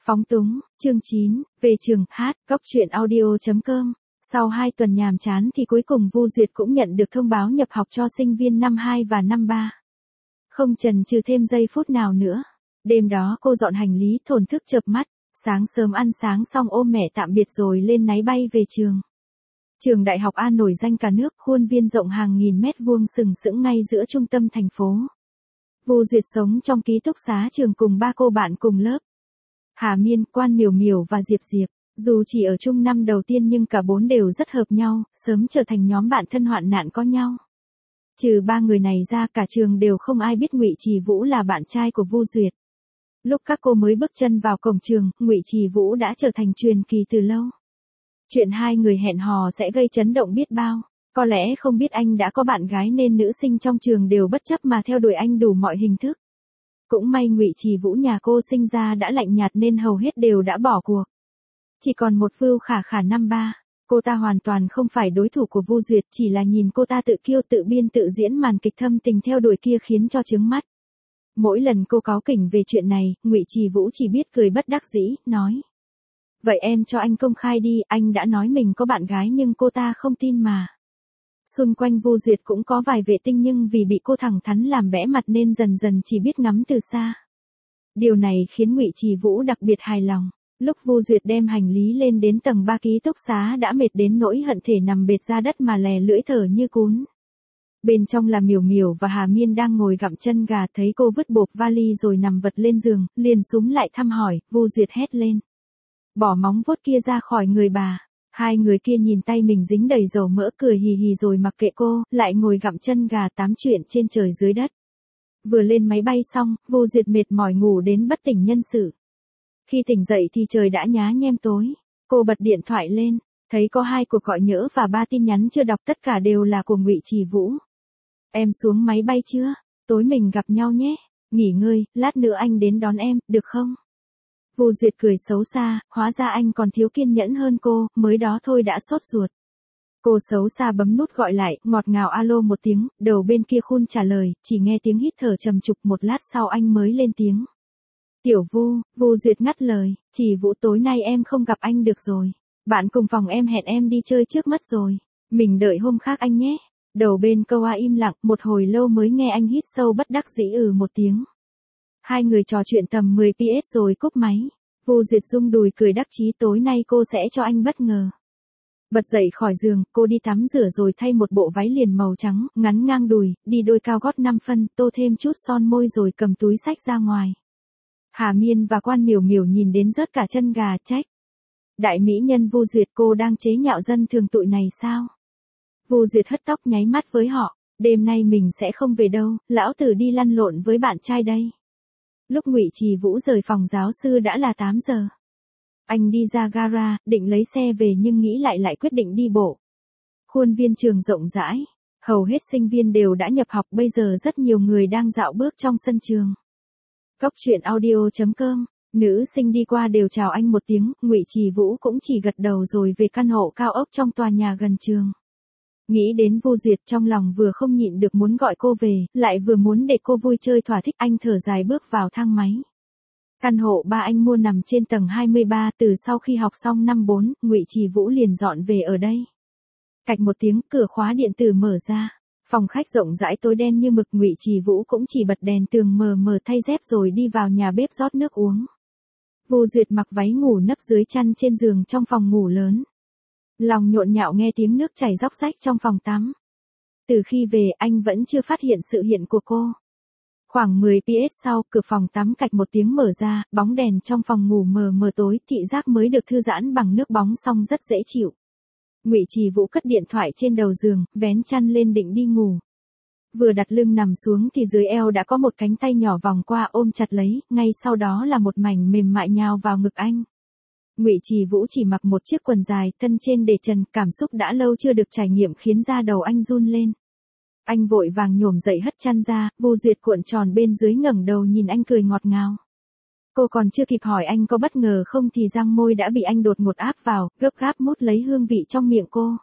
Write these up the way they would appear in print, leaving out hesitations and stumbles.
Phóng túng, chương 9, về trường, hát, góc truyện audio.com. Sau 2 tuần nhàm chán thì cuối cùng Vu Duyệt cũng nhận được thông báo nhập học cho sinh viên năm 2 và năm 3. Không chần chừ thêm giây phút nào nữa. Đêm đó cô dọn hành lý thổn thức chợp mắt, sáng sớm ăn sáng xong ôm mẹ tạm biệt rồi lên máy bay về trường. Trường Đại học A nổi danh cả nước, khuôn viên rộng hàng nghìn mét vuông sừng sững ngay giữa trung tâm thành phố. Vu Duyệt sống trong ký túc xá trường cùng 3 cô bạn cùng lớp. Hà Miên, Quan Miểu Miểu và Diệp Diệp, dù chỉ ở chung năm đầu tiên nhưng cả 4 đều rất hợp nhau, sớm trở thành nhóm bạn thân hoạn nạn có nhau. Trừ 3 người này ra cả trường đều không ai biết Ngụy Trì Vũ là bạn trai của Vu Duyệt. Lúc các cô mới bước chân vào cổng trường, Ngụy Trì Vũ đã trở thành truyền kỳ từ lâu. Chuyện hai người hẹn hò sẽ gây chấn động biết bao. Có lẽ không biết anh đã có bạn gái nên nữ sinh trong trường đều bất chấp mà theo đuổi anh đủ mọi hình thức. Cũng may Ngụy Trì Vũ nhà cô sinh ra đã lạnh nhạt nên hầu hết đều đã bỏ cuộc. Chỉ còn một Vưu Khả Khả năm 3, cô ta hoàn toàn không phải đối thủ của Vu Duyệt, chỉ là nhìn cô ta tự kiêu tự biên tự diễn màn kịch thâm tình theo đuổi kia khiến cho chướng mắt. Mỗi lần cô cáu kỉnh về chuyện này, Ngụy Trì Vũ chỉ biết cười bất đắc dĩ, nói: "Vậy em cho anh công khai đi, anh đã nói mình có bạn gái nhưng cô ta không tin mà." Xung quanh Vu Duyệt cũng có vài vệ tinh nhưng vì bị cô thẳng thắn làm bẽ mặt nên dần dần chỉ biết ngắm từ xa. Điều này khiến Ngụy Trì Vũ đặc biệt hài lòng. Lúc Vu Duyệt đem hành lý lên đến tầng 3 ký túc xá đã mệt đến nỗi hận thể nằm bệt ra đất mà lè lưỡi thở như cún. Bên trong là Miểu Miểu và Hà Miên đang ngồi gặm chân gà, thấy cô vứt bộp vali rồi nằm vật lên giường, liền súm lại thăm hỏi. Vu Duyệt hét lên: "Bỏ móng vuốt kia ra khỏi người bà." Hai người kia nhìn tay mình dính đầy dầu mỡ cười hì hì rồi mặc kệ cô, lại ngồi gặm chân gà tám chuyện trên trời dưới đất. Vừa lên máy bay xong, Vu Duyệt mệt mỏi ngủ đến bất tỉnh nhân sự. Khi tỉnh dậy thì trời đã nhá nhem tối. Cô bật điện thoại lên, thấy có 2 cuộc gọi nhỡ và 3 tin nhắn chưa đọc, tất cả đều là của Ngụy Trì Vũ. "Em xuống máy bay chưa? Tối mình gặp nhau nhé. Nghỉ ngơi, lát nữa anh đến đón em, được không?" Vu Duyệt cười xấu xa, hóa ra anh còn thiếu kiên nhẫn hơn cô, mới đó thôi đã sốt ruột. Cô xấu xa bấm nút gọi lại, ngọt ngào alo một tiếng, đầu bên kia khun trả lời, chỉ nghe tiếng hít thở trầm trục, một lát sau anh mới lên tiếng. "Tiểu Vu." Vu Duyệt ngắt lời, "Trì Vũ tối nay em không gặp anh được rồi. Bạn cùng phòng em hẹn em đi chơi trước mất rồi. Mình đợi hôm khác anh nhé." Đầu bên câu A im lặng, một hồi lâu mới nghe anh hít sâu bất đắc dĩ một tiếng. Hai người trò chuyện tầm 10 ps rồi cúp máy. Vu Duyệt rung đùi cười đắc chí, tối nay cô sẽ cho anh bất ngờ. Bật dậy khỏi giường, cô đi tắm rửa rồi thay một bộ váy liền màu trắng, ngắn ngang đùi, đi đôi cao gót 5 phân, tô thêm chút son môi rồi cầm túi xách ra ngoài. Hà Miên và Quan Miểu Miểu nhìn đến rớt cả chân gà, trách: "Đại mỹ nhân Vu Duyệt, cô đang chế nhạo dân thường tụi này sao?" Vu Duyệt hất tóc nháy mắt với họ: "Đêm nay mình sẽ không về đâu, lão tử đi lăn lộn với bạn trai đây." Lúc Ngụy Trì Vũ rời phòng giáo sư đã là 8 giờ. Anh đi ra gara, định lấy xe về nhưng nghĩ lại quyết định đi bộ. Khuôn viên trường rộng rãi, hầu hết sinh viên đều đã nhập học, bây giờ rất nhiều người đang dạo bước trong sân trường. Góc truyện audio.com, nữ sinh đi qua đều chào anh một tiếng, Ngụy Trì Vũ cũng chỉ gật đầu rồi về căn hộ cao ốc trong tòa nhà gần trường. Nghĩ đến Vu Duyệt trong lòng vừa không nhịn được muốn gọi cô về, lại vừa muốn để cô vui chơi thỏa thích, anh thở dài bước vào thang máy. Căn hộ ba anh mua nằm trên tầng 23, từ sau khi học xong năm 4, Ngụy Trì Vũ liền dọn về ở đây. Cạch một tiếng, cửa khóa điện tử mở ra. Phòng khách rộng rãi tối đen như mực, Ngụy Trì Vũ cũng chỉ bật đèn tường mờ mờ thay dép rồi đi vào nhà bếp rót nước uống. Vu Duyệt mặc váy ngủ nấp dưới chăn trên giường trong phòng ngủ lớn. Lòng nhộn nhạo nghe tiếng nước chảy róc rách trong phòng tắm. Từ khi về anh vẫn chưa phát hiện sự hiện của cô. Khoảng 10 ps sau, cửa phòng tắm cạch một tiếng mở ra, bóng đèn trong phòng ngủ mờ mờ tối, thị giác mới được thư giãn bằng nước bóng xong rất dễ chịu. Ngụy Trì Vũ cất điện thoại trên đầu giường, vén chăn lên định đi ngủ. Vừa đặt lưng nằm xuống thì dưới eo đã có một cánh tay nhỏ vòng qua ôm chặt lấy, ngay sau đó là một mảnh mềm mại nhào vào ngực anh. Ngụy Trì Vũ chỉ mặc một chiếc quần dài, thân trên để trần, cảm xúc đã lâu chưa được trải nghiệm khiến da đầu anh run lên. Anh vội vàng nhổm dậy hất chăn ra, Vu Duyệt cuộn tròn bên dưới ngẩng đầu nhìn anh cười ngọt ngào. Cô còn chưa kịp hỏi anh có bất ngờ không thì răng môi đã bị anh đột ngột áp vào, gấp gáp mút lấy hương vị trong miệng cô.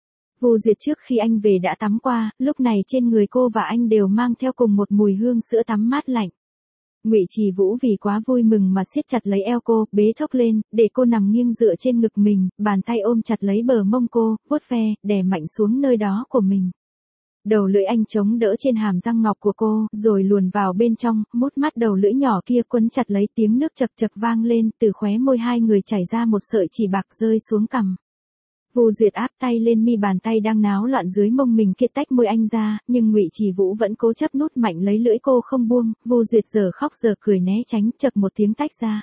Vu Duyệt trước khi anh về đã tắm qua, lúc này trên người cô và anh đều mang theo cùng một mùi hương sữa tắm mát lạnh. Ngụy Trì Vũ vì quá vui mừng mà siết chặt lấy eo cô, bế thốc lên, để cô nằm nghiêng dựa trên ngực mình, bàn tay ôm chặt lấy bờ mông cô, vuốt ve, đè mạnh xuống nơi đó của mình. Đầu lưỡi anh chống đỡ trên hàm răng ngọc của cô, rồi luồn vào bên trong, mút mắt đầu lưỡi nhỏ kia quấn chặt lấy, tiếng nước chậc chậc vang lên, từ khóe môi hai người chảy ra một sợi chỉ bạc rơi xuống cằm. Vu Duyệt áp tay lên mi bàn tay đang náo loạn dưới mông mình kia, tách môi anh ra, nhưng Ngụy Trì Vũ vẫn cố chấp nút mạnh lấy lưỡi cô không buông. Vu Duyệt giờ khóc giờ cười né tránh, chậc một tiếng tách ra.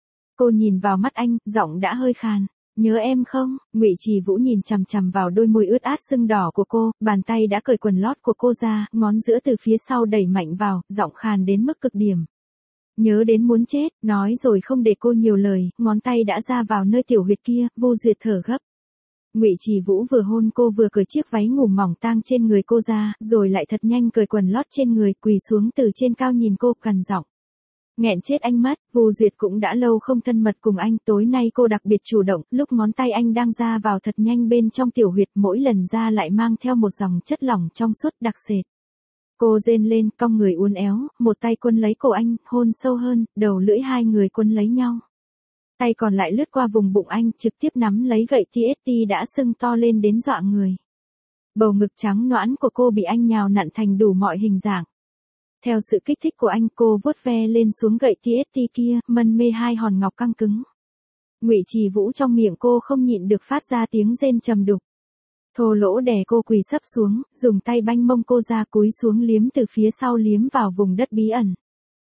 Cô nhìn vào mắt anh, giọng đã hơi khàn. Nhớ em không? Ngụy Trì Vũ nhìn chằm chằm vào đôi môi ướt át sưng đỏ của cô, bàn tay đã cởi quần lót của cô ra, ngón giữa từ phía sau đẩy mạnh vào, giọng khàn đến mức cực điểm. Nhớ đến muốn chết, nói rồi không để cô nhiều lời, ngón tay đã ra vào nơi tiểu huyệt kia. Vu Duyệt thở gấp. Ngụy Trì Vũ vừa hôn cô vừa cởi chiếc váy ngủ mỏng tang trên người cô ra, rồi lại thật nhanh cởi quần lót trên người, quỳ xuống từ trên cao nhìn cô, gằn giọng. Nghẹn chết anh mất. Vu Duyệt cũng đã lâu không thân mật cùng anh, tối nay cô đặc biệt chủ động, lúc ngón tay anh đang ra vào thật nhanh bên trong tiểu huyệt, mỗi lần ra lại mang theo một dòng chất lỏng trong suốt đặc sệt. Cô rên lên, cong người uốn éo, một tay quấn lấy cổ anh, hôn sâu hơn, đầu lưỡi hai người quấn lấy nhau. Tay còn lại lướt qua vùng bụng anh, trực tiếp nắm lấy gậy TST đã sưng to lên đến dọa người. Bầu ngực trắng nõn của cô bị anh nhào nặn thành đủ mọi hình dạng. Theo sự kích thích của anh, cô vuốt ve lên xuống gậy TST kia, mân mê hai hòn ngọc căng cứng. Ngụy Trì Vũ trong miệng cô không nhịn được phát ra tiếng rên trầm đục. Thô lỗ đè cô quỳ sấp xuống, dùng tay banh mông cô ra, cúi xuống liếm từ phía sau, liếm vào vùng đất bí ẩn.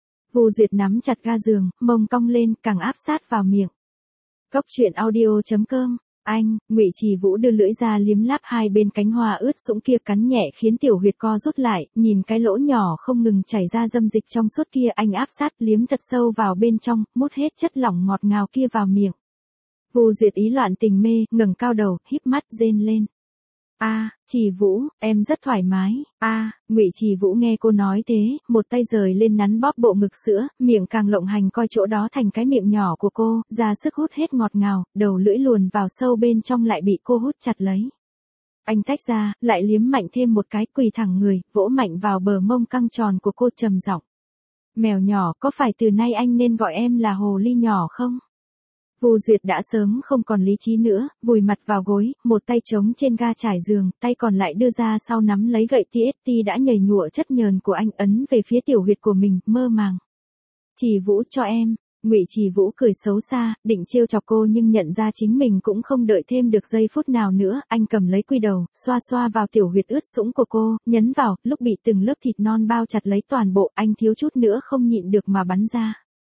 Vu Duyệt nắm chặt ga giường, mông cong lên, càng áp sát vào miệng. Cốc truyện audio.com. Anh, Ngụy Trì Vũ đưa lưỡi ra liếm láp hai bên cánh hoa ướt sũng kia, cắn nhẹ khiến tiểu huyệt co rút lại, nhìn cái lỗ nhỏ không ngừng chảy ra dâm dịch trong suốt kia, anh áp sát liếm thật sâu vào bên trong, mút hết chất lỏng ngọt ngào kia vào miệng. Vu Duyệt ý loạn tình mê, ngẩng cao đầu, híp mắt rên lên. Trì Vũ, em rất thoải mái. Ngụy Trì Vũ nghe cô nói thế, một tay rời lên nắn bóp bộ ngực sữa, miệng càng lộng hành coi chỗ đó thành cái miệng nhỏ của cô, ra sức hút hết ngọt ngào, đầu lưỡi luồn vào sâu bên trong lại bị cô hút chặt lấy. Anh tách ra, lại liếm mạnh thêm một cái, quỳ thẳng người, vỗ mạnh vào bờ mông căng tròn của cô, trầm giọng. Mèo nhỏ, có phải từ nay anh nên gọi em là hồ ly nhỏ không? Vu Duyệt đã sớm không còn lý trí nữa, vùi mặt vào gối, một tay chống trên ga trải giường, tay còn lại đưa ra sau nắm lấy gậy TST đã nhầy nhụa chất nhờn của anh, ấn về phía tiểu huyệt của mình, mơ màng. Trì Vũ cho em. Ngụy Trì Vũ cười xấu xa, định trêu chọc cô nhưng nhận ra chính mình cũng không đợi thêm được giây phút nào nữa, anh cầm lấy quy đầu, xoa xoa vào tiểu huyệt ướt sũng của cô, nhấn vào, lúc bị từng lớp thịt non bao chặt lấy toàn bộ, anh thiếu chút nữa không nhịn được mà bắn ra.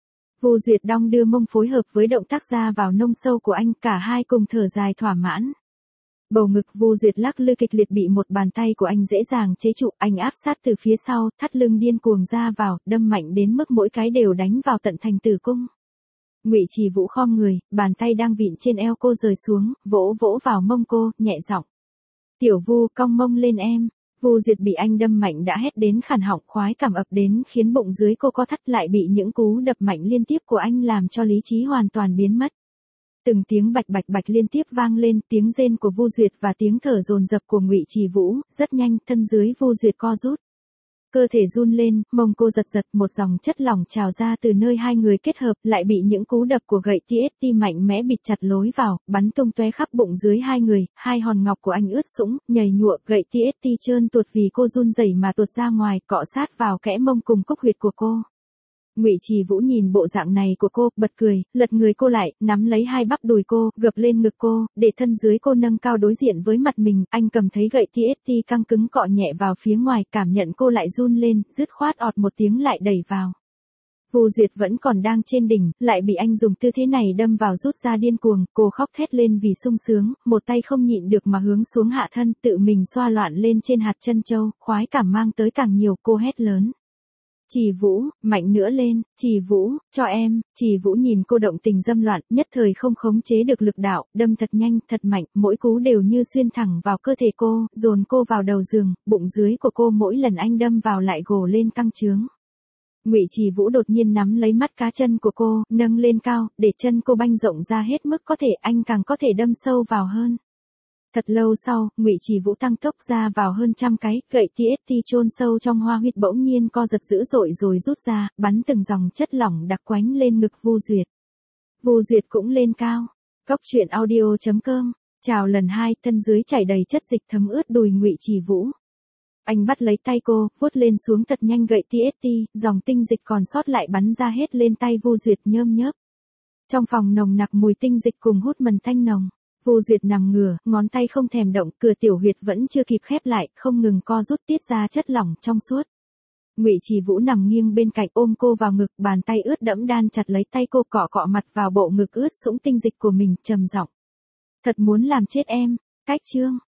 Vu Duyệt đong đưa mông phối hợp với động tác ra vào nông sâu của anh, cả hai cùng thở dài thỏa mãn. Bầu ngực Vu Duyệt lắc lư kịch liệt bị một bàn tay của anh dễ dàng chế trụ, anh áp sát từ phía sau, thắt lưng điên cuồng ra vào, đâm mạnh đến mức mỗi cái đều đánh vào tận thành tử cung. Ngụy Trì Vũ khom người, bàn tay đang vịn trên eo cô rời xuống, vỗ vỗ vào mông cô, nhẹ giọng. Tiểu Vu, cong mông lên em. Vu Duyệt bị anh đâm mạnh đã hét đến khản họng, khoái cảm ập đến khiến bụng dưới cô co thắt lại, bị những cú đập mạnh liên tiếp của anh làm cho lý trí hoàn toàn biến mất. Từng tiếng bạch bạch bạch liên tiếp vang lên, tiếng rên của Vu Duyệt và tiếng thở dồn dập của Ngụy Trì Vũ, rất nhanh, thân dưới Vu Duyệt co rút. Cơ thể run lên, mông cô giật giật, một dòng chất lỏng trào ra từ nơi hai người kết hợp, lại bị những cú đập của gậy TST mạnh mẽ bịt chặt lối vào, bắn tung tóe khắp bụng dưới hai người, hai hòn ngọc của anh ướt sũng, nhầy nhụa, gậy TST trơn tuột vì cô run rẩy mà tuột ra ngoài, cọ sát vào kẽ mông cùng cúc huyệt của cô. Ngụy Trì Vũ nhìn bộ dạng này của cô, bật cười, lật người cô lại, nắm lấy hai bắp đùi cô, gập lên ngực cô, để thân dưới cô nâng cao đối diện với mặt mình, anh cầm thấy gậy TST căng cứng cọ nhẹ vào phía ngoài, cảm nhận cô lại run lên, dứt khoát ọt một tiếng lại đẩy vào. Vu Duyệt vẫn còn đang trên đỉnh, lại bị anh dùng tư thế này đâm vào rút ra điên cuồng, cô khóc thét lên vì sung sướng, một tay không nhịn được mà hướng xuống hạ thân, tự mình xoa loạn lên trên hạt chân châu, khoái cảm mang tới càng nhiều, cô hét lớn. Trì Vũ, mạnh nữa lên, Trì Vũ, cho em. Trì Vũ nhìn cô động tình dâm loạn, nhất thời không khống chế được lực đạo, đâm thật nhanh, thật mạnh, mỗi cú đều như xuyên thẳng vào cơ thể cô, dồn cô vào đầu giường, bụng dưới của cô mỗi lần anh đâm vào lại gồ lên căng trướng. Ngụy Trì Vũ đột nhiên nắm lấy mắt cá chân của cô, nâng lên cao, để chân cô banh rộng ra hết mức có thể, anh càng có thể đâm sâu vào hơn. Thật lâu sau, Ngụy Chỉ Vũ tăng tốc ra vào hơn 100 cái, gậy TST chôn sâu trong hoa huyết bỗng nhiên co giật dữ dội rồi rút ra, bắn từng dòng chất lỏng đặc quánh lên ngực Vu Duyệt. Vu Duyệt cũng lên cao. Cóc truyện audio.com. Chào lần 2, thân dưới chảy đầy chất dịch thấm ướt đùi Ngụy Chỉ Vũ. Anh bắt lấy tay cô, vuốt lên xuống thật nhanh gậy TST, dòng tinh dịch còn sót lại bắn ra hết lên tay Vu Duyệt nhơm nhớp. Trong phòng nồng nặc mùi tinh dịch cùng hút mần thanh nồng. Vu Duyệt nằm ngửa, ngón tay không thèm động, cửa tiểu huyệt vẫn chưa kịp khép lại, không ngừng co rút tiết ra chất lỏng trong suốt. Ngụy Chỉ Vũ nằm nghiêng bên cạnh ôm cô vào ngực, bàn tay ướt đẫm đan chặt lấy tay cô, cọ cọ mặt vào bộ ngực ướt sũng tinh dịch của mình, trầm giọng. Thật muốn làm chết em. Cách chương.